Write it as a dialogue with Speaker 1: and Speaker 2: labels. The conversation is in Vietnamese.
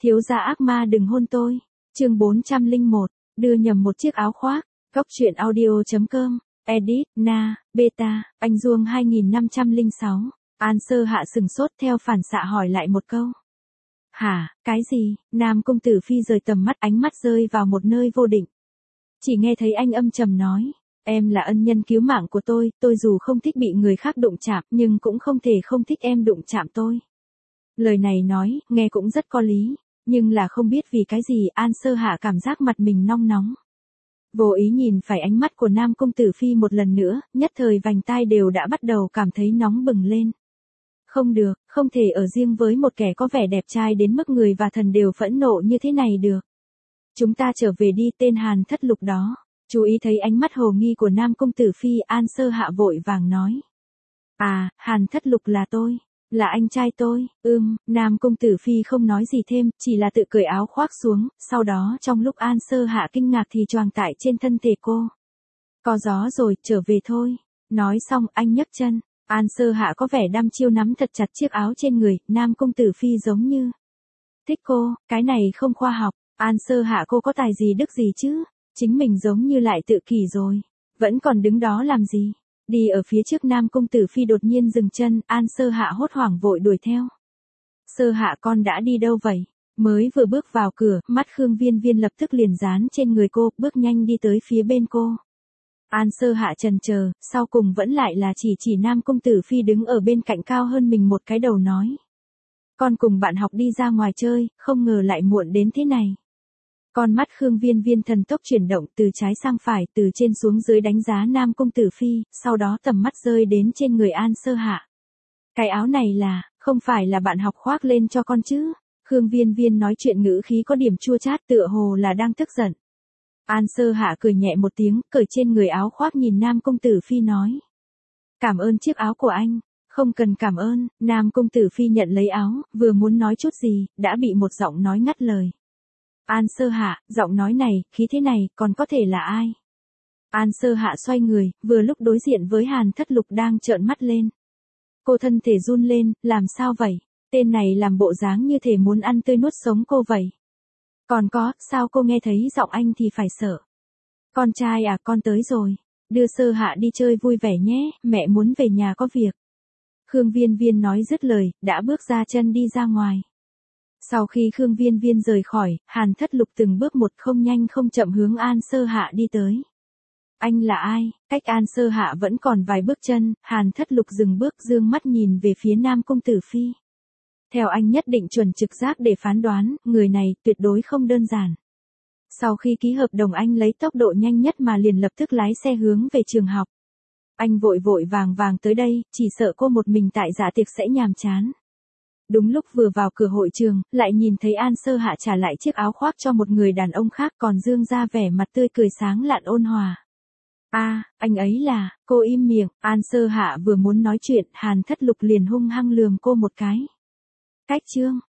Speaker 1: Thiếu gia ác ma đừng hôn tôi. Chương 401, đưa nhầm một chiếc áo khoác. Góc truyện audio.com. Edit, Na, Beta, Anh Duông 2506. An Sơ Hạ sừng sốt theo phản xạ hỏi lại một câu. Hả, cái gì? Nam công tử Phi rời tầm mắt, ánh mắt rơi vào một nơi vô định. Chỉ nghe thấy anh âm trầm nói. Em là ân nhân cứu mạng của tôi dù không thích bị người khác đụng chạm nhưng cũng không thể không thích em đụng chạm tôi. Lời này nói, nghe cũng rất có lý, nhưng là không biết vì cái gì An Sơ Hạ cảm giác mặt mình nong nóng. Vô ý nhìn phải ánh mắt của Nam công tử Phi một lần nữa, nhất thời vành tai đều đã bắt đầu cảm thấy nóng bừng lên. Không được, không thể ở riêng với một kẻ có vẻ đẹp trai đến mức người và thần đều phẫn nộ như thế này được. Chúng ta trở về đi, tên Hàn Thất Lục đó. Chú ý thấy ánh mắt hồ nghi của Nam công tử Phi, An Sơ Hạ vội vàng nói. À, Hàn Thất Lục là tôi, là anh trai tôi. Nam công tử Phi không nói gì thêm, chỉ là tự cởi áo khoác xuống, sau đó trong lúc An Sơ Hạ kinh ngạc thì choàng tại trên thân thể cô. Có gió rồi, trở về thôi. Nói xong anh nhấc chân. An Sơ Hạ có vẻ đăm chiêu nắm thật chặt chiếc áo trên người, Nam công tử Phi giống như thích cô, cái này không khoa học. An Sơ Hạ cô có tài gì đức gì chứ? Chính mình giống như lại tự kỷ rồi. Vẫn còn đứng đó làm gì? Đi ở phía trước Nam công tử Phi đột nhiên dừng chân, An Sơ Hạ hốt hoảng vội đuổi theo. Sơ Hạ con đã đi đâu vậy? Mới vừa bước vào cửa, mắt Khương Viên Viên lập tức liền dán trên người cô, bước nhanh đi tới phía bên cô. An Sơ Hạ chần chờ, sau cùng vẫn lại là chỉ Nam công tử Phi đứng ở bên cạnh cao hơn mình một cái đầu nói. Con cùng bạn học đi ra ngoài chơi, không ngờ lại muộn đến thế này. Con mắt Khương Viên Viên thần tốc chuyển động từ trái sang phải, từ trên xuống dưới đánh giá Nam công tử Phi, sau đó tầm mắt rơi đến trên người An Sơ Hạ. Cái áo này là, không phải là bạn học khoác lên cho con chứ? Khương Viên Viên nói chuyện ngữ khí có điểm chua chát tựa hồ là đang tức giận. An Sơ Hạ cười nhẹ một tiếng, cởi trên người áo khoác nhìn Nam công tử Phi nói. Cảm ơn chiếc áo của anh. Không cần cảm ơn, Nam công tử Phi nhận lấy áo, vừa muốn nói chút gì, đã bị một giọng nói ngắt lời. An Sơ Hạ, giọng nói này, khí thế này, còn có thể là ai? An Sơ Hạ xoay người, vừa lúc đối diện với Hàn Thất Lục đang trợn mắt lên. Cô thân thể run lên, làm sao vậy? Tên này làm bộ dáng như thể muốn ăn tươi nuốt sống cô vậy. Còn có, sao cô nghe thấy giọng anh thì phải sợ? Con trai à, con tới rồi. Đưa Sơ Hạ đi chơi vui vẻ nhé, mẹ muốn về nhà có việc. Khương Viên Viên nói dứt lời, đã bước ra chân đi ra ngoài. Sau khi Khương Viên Viên rời khỏi, Hàn Thất Lục từng bước một không nhanh không chậm hướng An Sơ Hạ đi tới. Anh là ai? Cách An Sơ Hạ vẫn còn vài bước chân, Hàn Thất Lục dừng bước dương mắt nhìn về phía Nam công tử Phi. Theo anh nhất định chuẩn trực giác để phán đoán, người này tuyệt đối không đơn giản. Sau khi ký hợp đồng anh lấy tốc độ nhanh nhất mà liền lập tức lái xe hướng về trường học. Anh vội vàng tới đây, chỉ sợ cô một mình tại dạ tiệc sẽ nhàm chán. Đúng lúc vừa vào cửa hội trường, lại nhìn thấy An Sơ Hạ trả lại chiếc áo khoác cho một người đàn ông khác còn dương ra vẻ mặt tươi cười sáng lạn ôn hòa. Anh ấy là, cô im miệng, An Sơ Hạ vừa muốn nói chuyện, Hàn Thất Lục liền hung hăng lườm cô một cái. Cách chương.